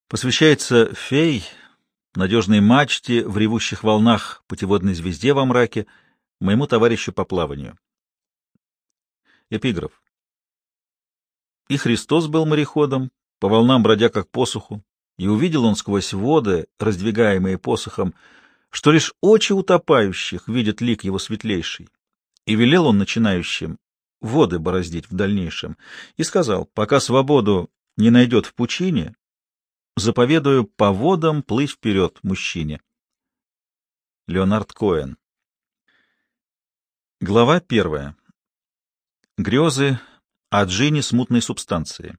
Посвящается фей, надежной мачте в ревущих волнах, путеводной звезде во мраке, моему товарищу по плаванию. Эпиграф. И Христос был мореходом, по волнам бродя как по суху, и увидел он сквозь воды, раздвигаемые посохом, что лишь очи утопающих видят лик его светлейший. И велел он начинающим воды бороздить в дальнейшем, и сказал, пока свободу не найдет в пучине, заповедую по водам плыть вперед мужчине. Леонард Коэн. Глава 1. Грезы о джине смутной субстанции.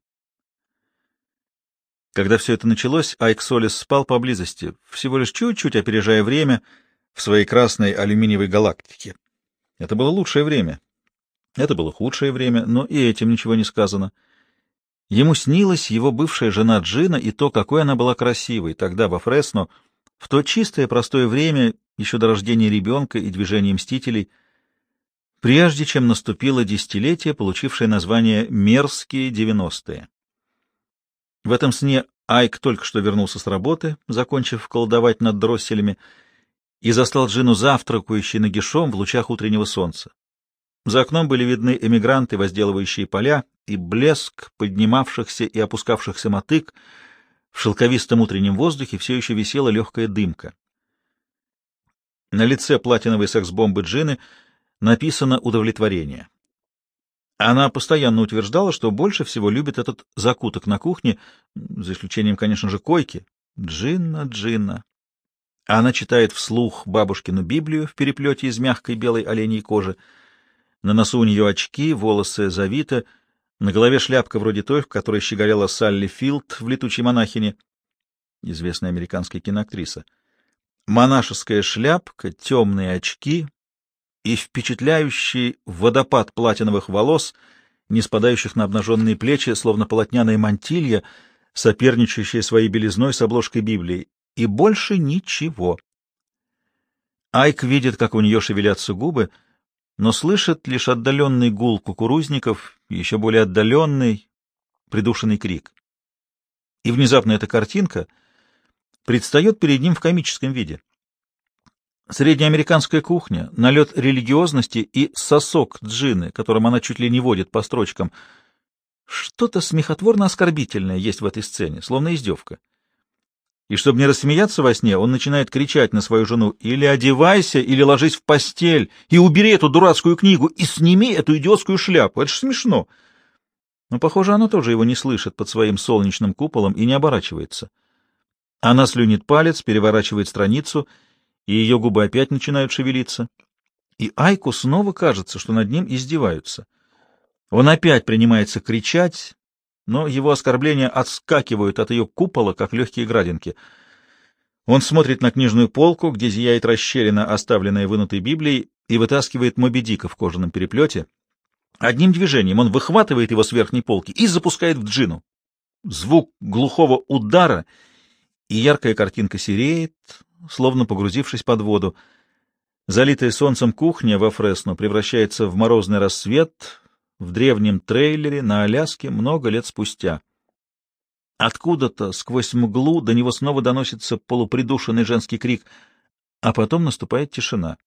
Когда все это началось, Айк Солис спал поблизости, всего лишь чуть-чуть опережая время в своей красной алюминиевой галактике. Это было лучшее время. Это было худшее время, но и этим ничего не сказано. Ему снилась его бывшая жена Джина и то, какой она была красивой тогда во Фресно, в то чистое простое время, еще до рождения ребенка и движения мстителей, прежде чем наступило десятилетие, получившее название «Мерзкие 90-е». В этом сне Айк только что вернулся с работы, закончив колдовать над дросселями, и застал Джину завтракающей нагишом в лучах утреннего солнца. За окном были видны эмигранты, возделывающие поля, и блеск поднимавшихся и опускавшихся мотыг. В шелковистом утреннем воздухе все еще висела легкая дымка. На лице платиновой секс-бомбы Джины написано удовлетворение. Она постоянно утверждала, что больше всего любит этот закуток на кухне, за исключением, конечно же, койки. Джинна, Джинна. Она читает вслух бабушкину Библию в переплете из мягкой белой оленьей кожи. На носу у нее очки, волосы завиты, на голове шляпка вроде той, в которой щеголяла Салли Филд в «Летучей монахине», известная американская киноактриса. Монашеская шляпка, темные очки и впечатляющий водопад платиновых волос, не спадающих на обнаженные плечи, словно полотняная мантилья, соперничающая своей белизной с обложкой Библии. И больше ничего. Айк видит, как у нее шевелятся губы, но слышит лишь отдаленный гул кукурузников и еще более отдаленный, придушенный крик. И внезапно эта картинка предстает перед ним в комическом виде. Среднеамериканская кухня, налет религиозности и сосок Джины, которым она чуть ли не водит по строчкам. Что-то смехотворно-оскорбительное есть в этой сцене, словно издевка. И чтобы не рассмеяться во сне, он начинает кричать на свою жену: «Или одевайся, или ложись в постель, и убери эту дурацкую книгу, и сними эту идиотскую шляпу. Это ж смешно». Но, похоже, она тоже его не слышит под своим солнечным куполом и не оборачивается. Она слюнит палец, переворачивает страницу, и ее губы опять начинают шевелиться. И Айку снова кажется, что над ним издеваются. Он опять принимается кричать, но его оскорбления отскакивают от ее купола, как легкие градинки. Он смотрит на книжную полку, где зияет расщелина, оставленная вынутой Библией, и вытаскивает Моби Дика в кожаном переплете. Одним движением он выхватывает его с верхней полки и запускает в Джину. Звук глухого удара, и яркая картинка сереет, словно погрузившись под воду. Залитая солнцем кухня во Фресно превращается в морозный рассвет в древнем трейлере на Аляске много лет спустя. Откуда-то сквозь мглу до него снова доносится полупридушенный женский крик, а потом наступает тишина.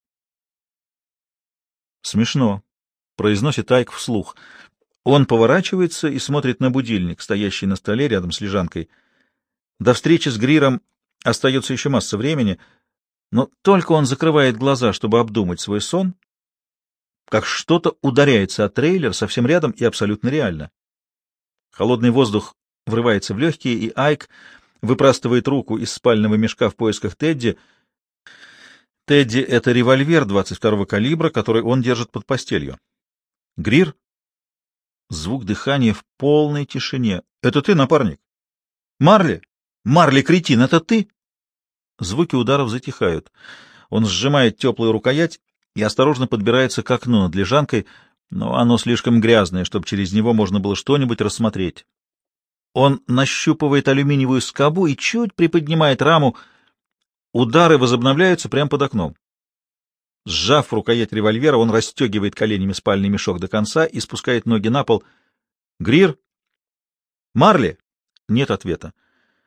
«Смешно», — произносит Айк вслух. Он поворачивается и смотрит на будильник, стоящий на столе рядом с лежанкой. До встречи с Гриром остается еще масса времени, но только он закрывает глаза, чтобы обдумать свой сон, как что-то ударяется о трейлер совсем рядом и абсолютно реально. Холодный воздух врывается в легкие, и Айк выпрастывает руку из спального мешка в поисках Тедди. Тедди — это револьвер 22-го калибра, который он держит под постелью. Грир? Звук дыхания в полной тишине. «Это ты, напарник?» «Марли? Марли, кретин, это ты?» Звуки ударов затихают. Он сжимает теплую рукоять и осторожно подбирается к окну над лежанкой, но оно слишком грязное, чтобы через него можно было что-нибудь рассмотреть. Он нащупывает алюминиевую скобу и чуть приподнимает раму. Удары возобновляются прямо под окном. Сжав рукоять револьвера, он расстегивает коленями спальный мешок до конца и спускает ноги на пол. «Грир? Марли?» Нет ответа.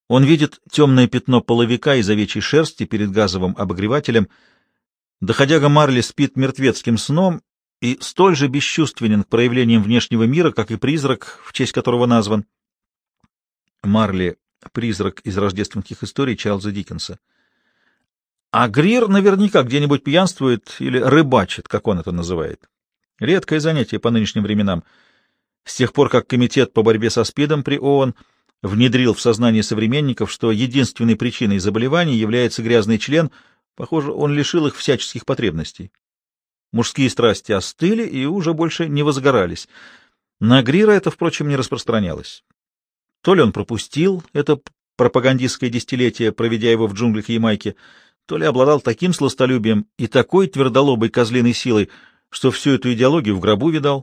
Он видит темное пятно половика из овечьей шерсти перед газовым обогревателем. Доходяга Марли спит мертвецким сном и столь же бесчувственен к проявлениям внешнего мира, как и призрак, в честь которого назван. Марли — призрак из рождественских историй Чарльза Диккенса. А Грир наверняка где-нибудь пьянствует или рыбачит, как он это называет. Редкое занятие по нынешним временам. С тех пор, как комитет по борьбе со СПИДом при ООН внедрил в сознание современников, что единственной причиной заболеваний является грязный член, похоже, он лишил их всяческих потребностей. Мужские страсти остыли и уже больше не возгорались. На Грира это, впрочем, не распространялось. То ли он пропустил это пропагандистское десятилетие, проведя его в джунглях Ямайки, то ли обладал таким сластолюбием и такой твердолобой козлиной силой, что всю эту идеологию в гробу видал.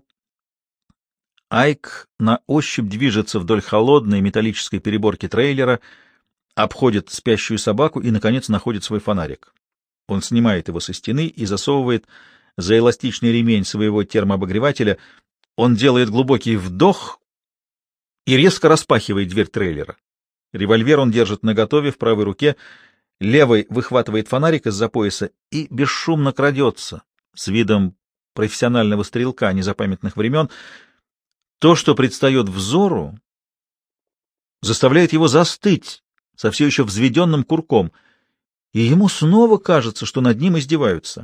Айк на ощупь движется вдоль холодной металлической переборки трейлера, обходит спящую собаку и, наконец, находит свой фонарик. Он снимает его со стены и засовывает за эластичный ремень своего термообогревателя. Он делает глубокий вдох и резко распахивает дверь трейлера. Револьвер он держит наготове в правой руке, левой выхватывает фонарик из-за пояса и бесшумно крадется с видом профессионального стрелка незапамятных времен. То, что предстает взору, заставляет его застыть со все еще взведенным курком, и ему снова кажется, что над ним издеваются.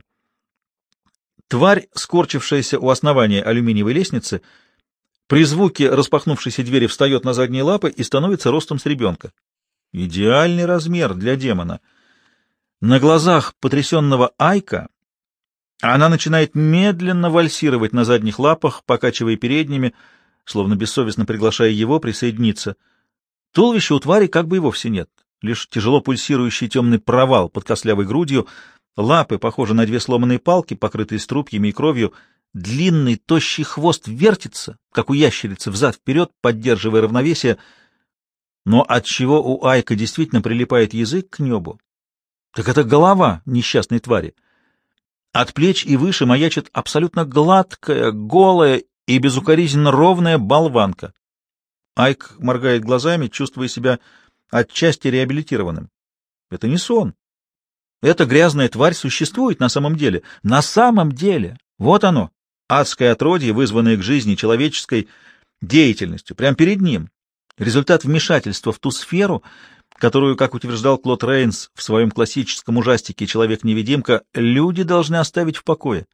Тварь, скорчившаяся у основания алюминиевой лестницы, при звуке распахнувшейся двери встает на задние лапы и становится ростом с ребенка. Идеальный размер для демона. На глазах потрясенного Айка она начинает медленно вальсировать на задних лапах, покачивая передними, словно бессовестно приглашая его присоединиться. Туловища у твари как бы и вовсе нет, лишь тяжело пульсирующий темный провал под костлявой грудью, лапы похожи на две сломанные палки, покрытые струпьями и кровью, длинный тощий хвост вертится, как у ящерицы, взад-вперед, поддерживая равновесие, но отчего у Айка действительно прилипает язык к небу, так это голова несчастной твари. От плеч и выше маячит абсолютно гладкая, голая и безукоризненно ровная болванка. Айк моргает глазами, чувствуя себя отчасти реабилитированным. Это не сон. Эта грязная тварь существует на самом деле. На самом деле. Вот оно. Адское отродье, вызванное к жизни человеческой деятельностью, прямо перед ним. Результат вмешательства в ту сферу, которую, как утверждал Клод Рейнс в своем классическом ужастике «Человек-невидимка», люди должны оставить в покое.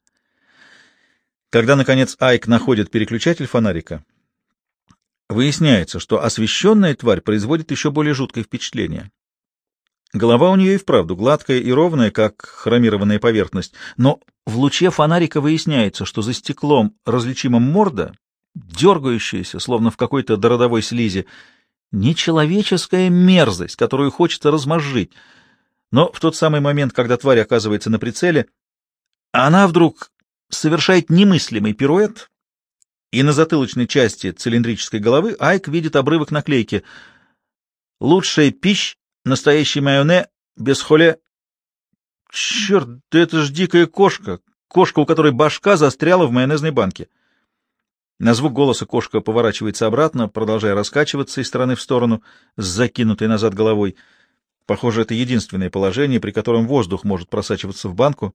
Когда, наконец, Айк находит переключатель фонарика, выясняется, что освещенная тварь производит еще более жуткое впечатление. Голова у нее и вправду гладкая и ровная, как хромированная поверхность, но в луче фонарика выясняется, что за стеклом различима морда, дергающаяся, словно в какой-то дородовой слизи, нечеловеческая мерзость, которую хочется размозжить. Но в тот самый момент, когда тварь оказывается на прицеле, она вдруг совершает немыслимый пируэт, и на затылочной части цилиндрической головы Айк видит обрывок наклейки «Лучшая пища, настоящий майонез, без холе». Черт, да это ж дикая кошка, кошка, у которой башка застряла в майонезной банке. На звук голоса кошка поворачивается обратно, продолжая раскачиваться из стороны в сторону с закинутой назад головой. Похоже, это единственное положение, при котором воздух может просачиваться в банку.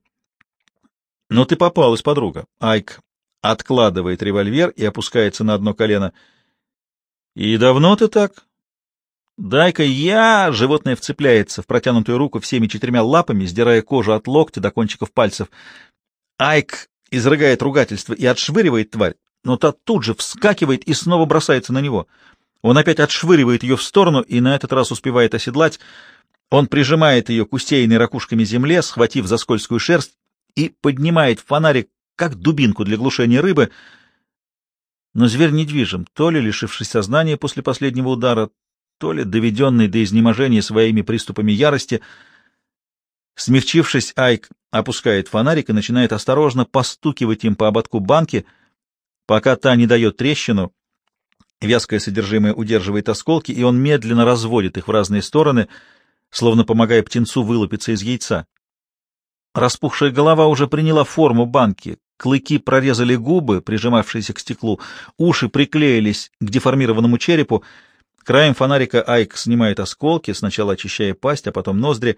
Но ты попалась, подруга. Айк откладывает револьвер и опускается на одно колено. И давно ты так? Дай-ка я! Животное вцепляется в протянутую руку всеми четырьмя лапами, сдирая кожу от локтя до кончиков пальцев. Айк изрыгает ругательство и отшвыривает тварь, но та тут же вскакивает и снова бросается на него. Он опять отшвыривает ее в сторону и на этот раз успевает оседлать. Он прижимает ее к усеянной ракушками земле, схватив за скользкую шерсть, и поднимает фонарик, как дубинку для глушения рыбы. Но зверь недвижим, то ли лишившись сознания после последнего удара, то ли доведенный до изнеможения своими приступами ярости. Смягчившись, Айк опускает фонарик и начинает осторожно постукивать им по ободку банки, пока та не дает трещину. Вязкое содержимое удерживает осколки, и он медленно разводит их в разные стороны, словно помогая птенцу вылупиться из яйца. Распухшая голова уже приняла форму банки, клыки прорезали губы, прижимавшиеся к стеклу, уши приклеились к деформированному черепу. Краем фонарика Айк снимает осколки, сначала очищая пасть, а потом ноздри.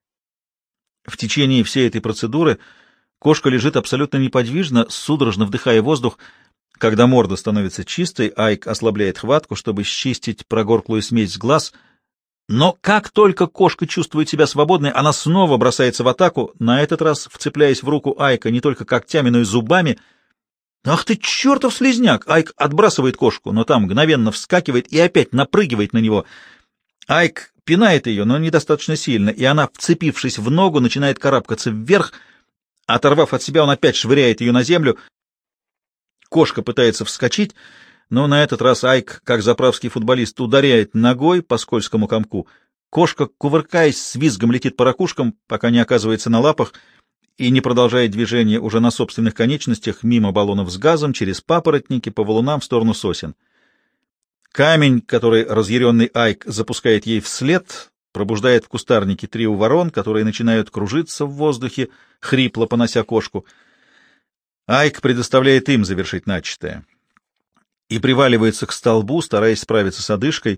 В течение всей этой процедуры кошка лежит абсолютно неподвижно, судорожно вдыхая воздух. Когда морда становится чистой, Айк ослабляет хватку, чтобы счистить прогорклую смесь с глаз. Но как только кошка чувствует себя свободной, она снова бросается в атаку, на этот раз вцепляясь в руку Айка не только когтями, но и зубами. «Ах ты, чертов слизняк!» Айк отбрасывает кошку, но там мгновенно вскакивает и опять напрыгивает на него. Айк пинает ее, но недостаточно сильно, и она, вцепившись в ногу, начинает карабкаться вверх. Оторвав от себя, он опять швыряет ее на землю. Кошка пытается вскочить, но на этот раз Айк, как заправский футболист, ударяет ногой по скользкому комку. Кошка, кувыркаясь, с визгом летит по ракушкам, пока не оказывается на лапах, и не продолжает движение уже на собственных конечностях мимо баллонов с газом, через папоротники, по валунам в сторону сосен. Камень, который разъяренный Айк запускает ей вслед, пробуждает в кустарнике трио ворон, которые начинают кружиться в воздухе, хрипло понося кошку. Айк предоставляет им завершить начатое и приваливается к столбу, стараясь справиться с одышкой.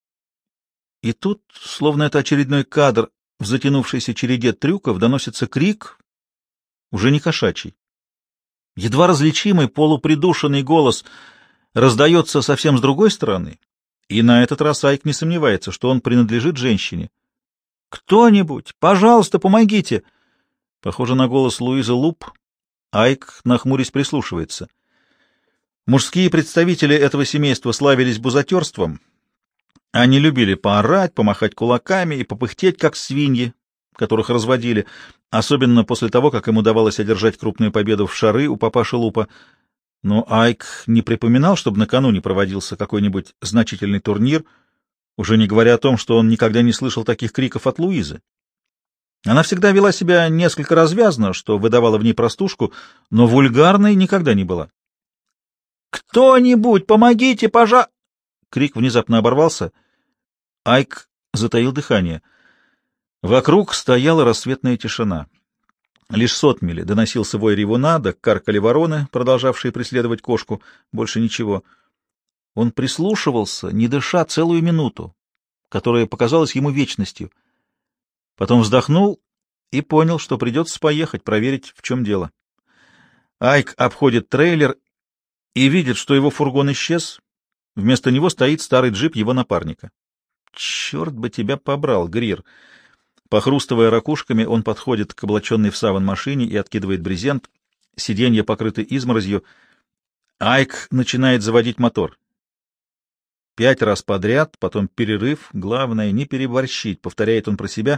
И тут, словно это очередной кадр в затянувшейся череде трюков, доносится крик, уже не кошачий. Едва различимый полупридушенный голос раздается совсем с другой стороны, и на этот раз Айк не сомневается, что он принадлежит женщине. «Кто-нибудь, пожалуйста, помогите!» Похоже на голос Луизы Луп. Айк, нахмурясь, прислушивается. Мужские представители этого семейства славились бузатерством. Они любили поорать, помахать кулаками и попыхтеть, как свиньи, которых разводили, особенно после того, как им удавалось одержать крупную победу в шары у папаши Лупа. Но Айк не припоминал, чтобы накануне проводился какой-нибудь значительный турнир, уже не говоря о том, что он никогда не слышал таких криков от Луизы. Она всегда вела себя несколько развязно, что выдавало в ней простушку, но вульгарной никогда не была. «Кто-нибудь, помогите, пожа...» Крик внезапно оборвался. Айк затаил дыхание. Вокруг стояла рассветная тишина. Лишь сотмели доносился вой ревуна, да каркали вороны, продолжавшие преследовать кошку. Больше ничего. Он прислушивался, не дыша, целую минуту, которая показалась ему вечностью. Потом вздохнул и понял, что придется поехать, проверить, в чем дело. Айк обходит трейлер и видит, что его фургон исчез. Вместо него стоит старый джип его напарника. «Черт бы тебя побрал, Грир!» Похрустывая ракушками, он подходит к облаченной в саван машине и откидывает брезент. Сиденья покрыты изморозью. Айк начинает заводить мотор. 5 раз подряд, потом перерыв. Главное, не переборщить, повторяет он про себя.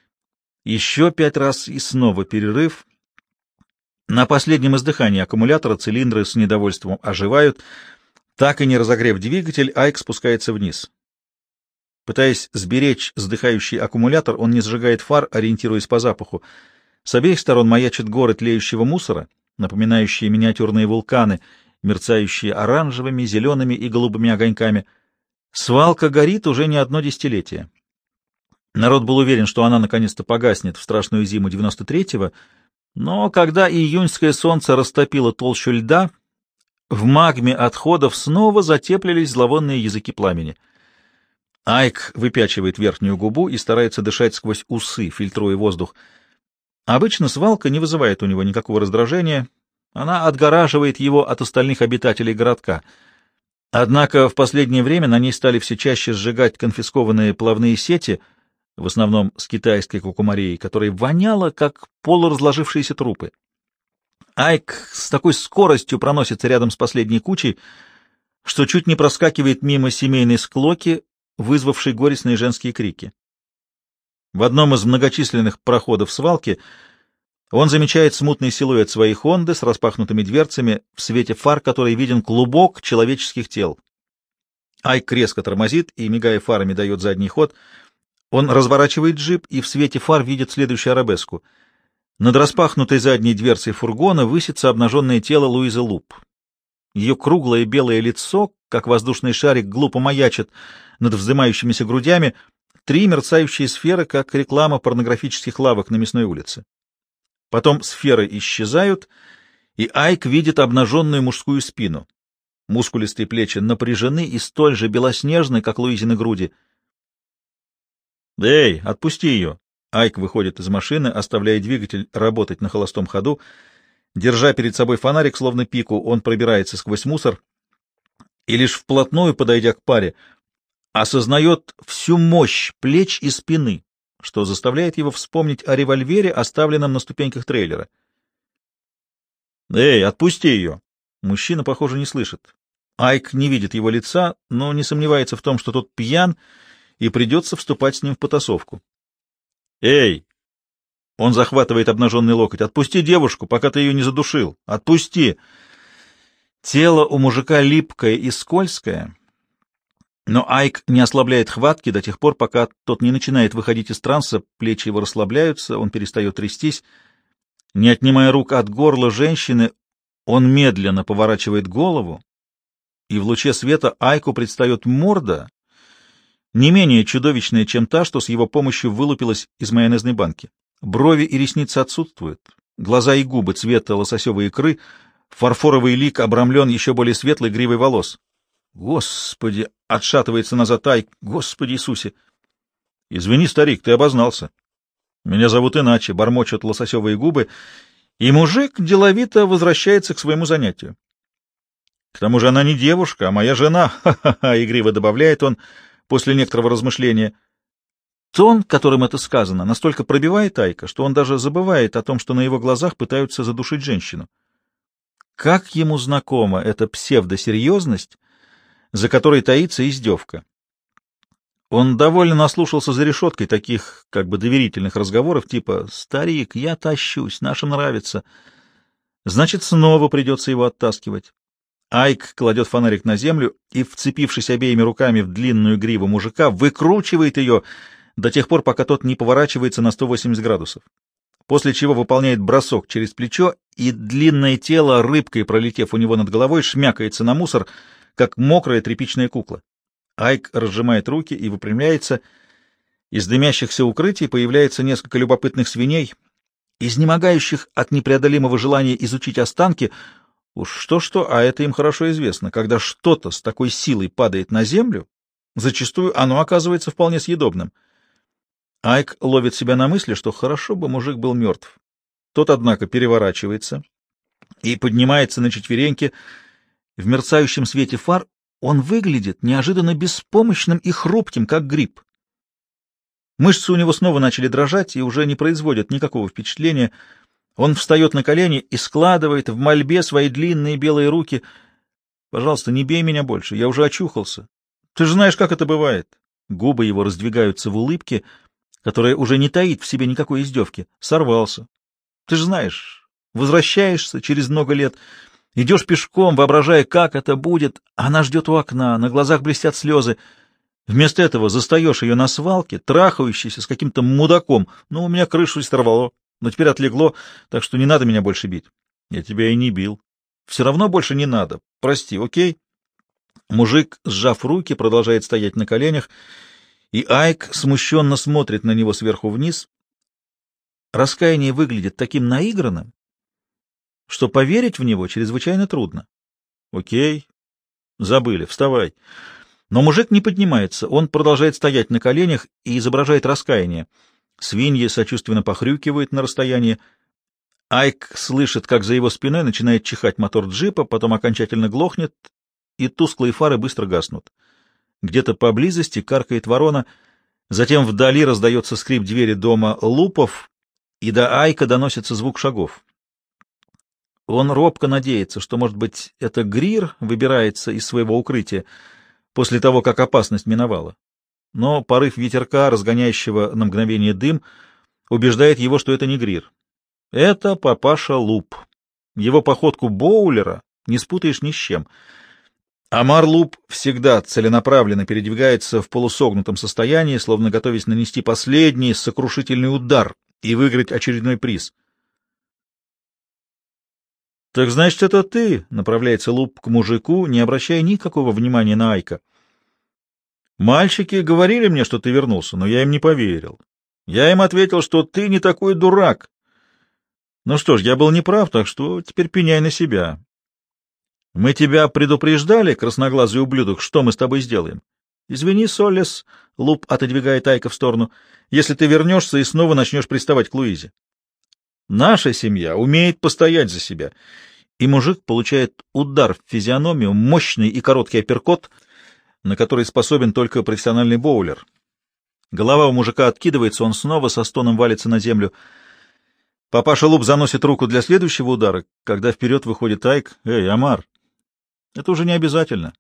Еще 5 раз и снова перерыв. На последнем издыхании аккумулятора цилиндры с недовольством оживают. Так и не разогрев двигатель, Айк спускается вниз. Пытаясь сберечь сдыхающий аккумулятор, он не сжигает фар, ориентируясь по запаху. С обеих сторон маячит горы тлеющего мусора, напоминающие миниатюрные вулканы, мерцающие оранжевыми, зелеными и голубыми огоньками. Свалка горит уже не одно десятилетие. Народ был уверен, что она наконец-то погаснет в страшную зиму 93-го, но когда июньское солнце растопило толщу льда, в магме отходов снова затеплились зловонные языки пламени. Айк выпячивает верхнюю губу и старается дышать сквозь усы, фильтруя воздух. Обычно свалка не вызывает у него никакого раздражения, она отгораживает его от остальных обитателей городка. Однако в последнее время на ней стали все чаще сжигать конфискованные плавные сети, в основном с китайской кукумарией, которая воняла, как полуразложившиеся трупы. Айк с такой скоростью проносится рядом с последней кучей, что чуть не проскакивает мимо семейной склоки, вызвавшей горестные женские крики. В одном из многочисленных проходов свалки он замечает смутный силуэт своей «Хонды» с распахнутыми дверцами, в свете фар которой виден клубок человеческих тел. Айк резко тормозит и, мигая фарами, дает задний ход. Он разворачивает джип и в свете фар видит следующую арабеску. Над распахнутой задней дверцей фургона высится обнаженное тело Луизы Луп. Ее круглое белое лицо, как воздушный шарик, глупо маячит над вздымающимися грудями, 3 мерцающие сферы, как реклама порнографических лавок на Мясной улице. Потом сферы исчезают, и Айк видит обнаженную мужскую спину. Мускулистые плечи напряжены и столь же белоснежны, как Луизины груди. «Эй, отпусти ее!» Айк выходит из машины, оставляя двигатель работать на холостом ходу. Держа перед собой фонарик, словно пику, он пробирается сквозь мусор и лишь вплотную, подойдя к паре, осознает всю мощь плеч и спины, что заставляет его вспомнить о револьвере, оставленном на ступеньках трейлера. «Эй, отпусти ее!» Мужчина, похоже, не слышит. Айк не видит его лица, но не сомневается в том, что тот пьян, и придется вступать с ним в потасовку. «Эй!» Он захватывает обнаженный локоть. «Отпусти девушку, пока ты ее не задушил! Отпусти!» Тело у мужика липкое и скользкое, но Айк не ослабляет хватки до тех пор, пока тот не начинает выходить из транса, плечи его расслабляются, он перестает трястись. Не отнимая рук от горла женщины, он медленно поворачивает голову, и в луче света Айку предстает морда, не менее чудовищная, чем та, что с его помощью вылупилась из майонезной банки. Брови и ресницы отсутствуют, глаза и губы цвета лососевой икры, фарфоровый лик обрамлен еще более светлой гривой волос. Господи! Отшатывается назад Айк. Господи Иисусе! Извини, старик, ты обознался. Меня зовут иначе, бормочут лососевые губы, и мужик деловито возвращается к своему занятию. К тому же она не девушка, а моя жена, ха-ха-ха, игриво добавляет он после некоторого размышления. Тон, которым это сказано, настолько пробивает Айка, что он даже забывает о том, что на его глазах пытаются задушить женщину. Как ему знакома эта псевдосерьезность, за которой таится издевка. Он довольно наслушался за решеткой таких, как бы доверительных разговоров, типа «Старик, я тащусь, нашим нравится». Значит, снова придется его оттаскивать. Айк кладет фонарик на землю и, вцепившись обеими руками в длинную гриву мужика, выкручивает ее до тех пор, пока тот не поворачивается на 180 градусов, после чего выполняет бросок через плечо, и длинное тело, рыбкой пролетев у него над головой, шмякается на мусор, как мокрая тряпичная кукла. Айк разжимает руки и выпрямляется. Из дымящихся укрытий появляется несколько любопытных свиней, изнемогающих от непреодолимого желания изучить останки. Уж что-что, а это им хорошо известно. Когда что-то с такой силой падает на землю, зачастую оно оказывается вполне съедобным. Айк ловит себя на мысли, что хорошо бы мужик был мертв. Тот, однако, переворачивается и поднимается на четвереньки. В мерцающем свете фар он выглядит неожиданно беспомощным и хрупким, как гриб. Мышцы у него снова начали дрожать и уже не производят никакого впечатления. Он встает на колени и складывает в мольбе свои длинные белые руки. «Пожалуйста, не бей меня больше, я уже очухался. Ты же знаешь, как это бывает». Губы его раздвигаются в улыбке, которая уже не таит в себе никакой издевки. Сорвался. «Ты же знаешь, возвращаешься через много лет». Идешь пешком, воображая, как это будет. Она ждет у окна, на глазах блестят слезы. Вместо этого застаешь ее на свалке, трахающейся с каким-то мудаком. Ну, у меня крышу сорвало, но теперь отлегло, так что не надо меня больше бить. Я тебя и не бил. Все равно больше не надо. Прости, окей? Мужик, сжав руки, продолжает стоять на коленях, и Айк смущенно смотрит на него сверху вниз. Раскаяние выглядит таким наигранным, что поверить в него чрезвычайно трудно. Окей, забыли, вставай. Но мужик не поднимается, он продолжает стоять на коленях и изображает раскаяние. Свиньи сочувственно похрюкивают на расстоянии. Айк слышит, как за его спиной начинает чихать мотор джипа, потом окончательно глохнет, и тусклые фары быстро гаснут. Где-то поблизости каркает ворона, затем вдали раздается скрип двери дома Лупов, и до Айка доносится звук шагов. Он робко надеется, что, может быть, это Грир выбирается из своего укрытия после того, как опасность миновала. Но порыв ветерка, разгоняющего на мгновение дым, убеждает его, что это не Грир. Это папаша Луп. Его походку боулера не спутаешь ни с чем. Амар Луп всегда целенаправленно передвигается в полусогнутом состоянии, словно готовясь нанести последний сокрушительный удар и выиграть очередной приз. — Так значит, это ты? — направляется Луп к мужику, не обращая никакого внимания на Айка. — Мальчики говорили мне, что ты вернулся, но я им не поверил. Я им ответил, что ты не такой дурак. Ну что ж, я был неправ, так что теперь пеняй на себя. Мы тебя предупреждали, красноглазый ублюдок, что мы с тобой сделаем? Извини, Соллес, Луп отодвигает Айка в сторону, если ты вернешься и снова начнешь приставать к Луизе. Наша семья умеет постоять за себя. И мужик получает удар в физиономию, мощный и короткий апперкот, на который способен только профессиональный боулер. Голова у мужика откидывается, он снова со стоном валится на землю. Папаша Луп заносит руку для следующего удара, когда вперед выходит Айк. «Эй, Амар, это уже не обязательно.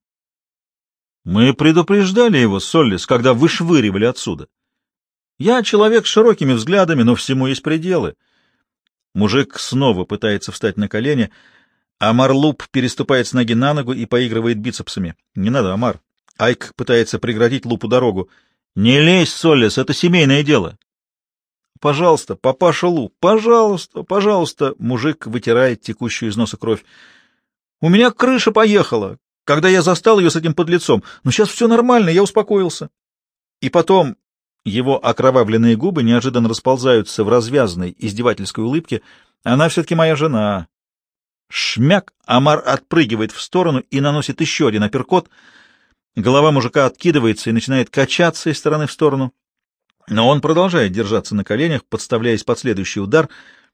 Мы предупреждали его, Соллис, когда вышвыривали отсюда. Я человек с широкими взглядами, но всему есть пределы». Мужик снова пытается встать на колени. Амар Луп переступает с ноги на ногу и поигрывает бицепсами. «Не надо, Амар». Айк пытается преградить Лупу дорогу. «Не лезь, Соллис, это семейное дело». «Пожалуйста, папаша Луп, пожалуйста, пожалуйста». Мужик вытирает текущую из носа кровь. «У меня крыша поехала, когда я застал ее с этим подлецом. Но сейчас все нормально, я успокоился». И потом его окровавленные губы неожиданно расползаются в развязанной издевательской улыбке. «Она все-таки моя жена». Шмяк! Амар отпрыгивает в сторону и наносит еще один апперкот. Голова мужика откидывается и начинает качаться из стороны в сторону. Но он продолжает держаться на коленях, подставляясь под следующий удар.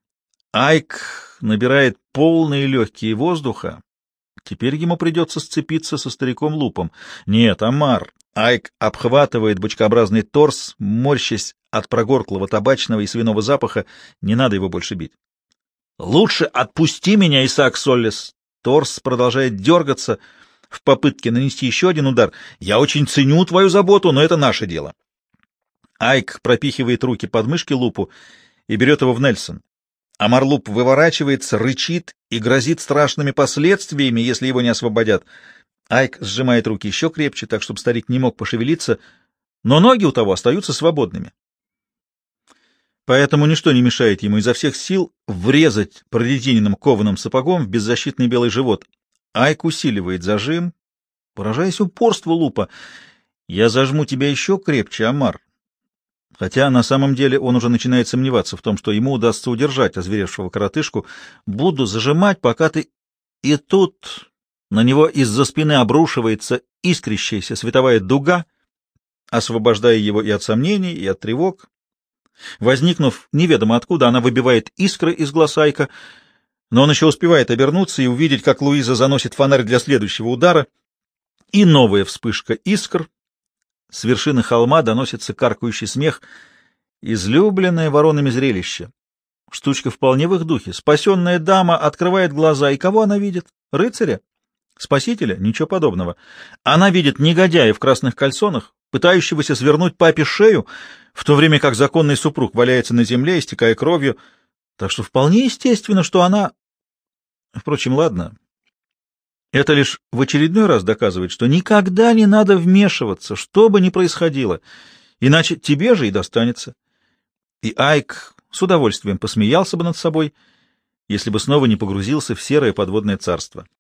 Айк набирает полные легкие воздуха. Теперь ему придется сцепиться со стариком Лупом. Нет, Амар. Айк обхватывает бочкообразный торс, морщась от прогорклого табачного и свиного запаха. Не надо его больше бить. «Лучше отпусти меня, Исаак Соллес!» Торс продолжает дергаться в попытке нанести еще один удар. «Я очень ценю твою заботу, но это наше дело». Айк пропихивает руки под мышки Лупу и берет его в Нельсон. Амар Луп выворачивается, рычит и грозит страшными последствиями, если его не освободят. Айк сжимает руки еще крепче, так чтобы старик не мог пошевелиться, но ноги у того остаются свободными. Поэтому ничто не мешает ему изо всех сил врезать прорезиненным кованым сапогом в беззащитный белый живот. Айк усиливает зажим, поражаясь упорству Лупа. «Я зажму тебя еще крепче, Амар». Хотя на самом деле он уже начинает сомневаться в том, что ему удастся удержать озверевшего коротышку. «Буду зажимать, пока ты...» И тут на него из-за спины обрушивается искрящаяся световая дуга, освобождая его и от сомнений, и от тревог. Возникнув неведомо откуда, она выбивает искры из глаз Айка, но он еще успевает обернуться и увидеть, как Луиза заносит фонарь для следующего удара, и новая вспышка искр. С вершины холма доносится каркающий смех, излюбленное воронами зрелище. Штучка вполне в их духе. Спасенная дама открывает глаза, и кого она видит? Рыцаря? Спасителя? Ничего подобного. Она видит негодяя в красных кальсонах, пытающегося свернуть папе шею, в то время как законный супруг валяется на земле, истекая кровью. Так что вполне естественно, что она... Впрочем, ладно. Это лишь в очередной раз доказывает, что никогда не надо вмешиваться, что бы ни происходило, иначе тебе же и достанется. И Айк с удовольствием посмеялся бы над собой, если бы снова не погрузился в серое подводное царство.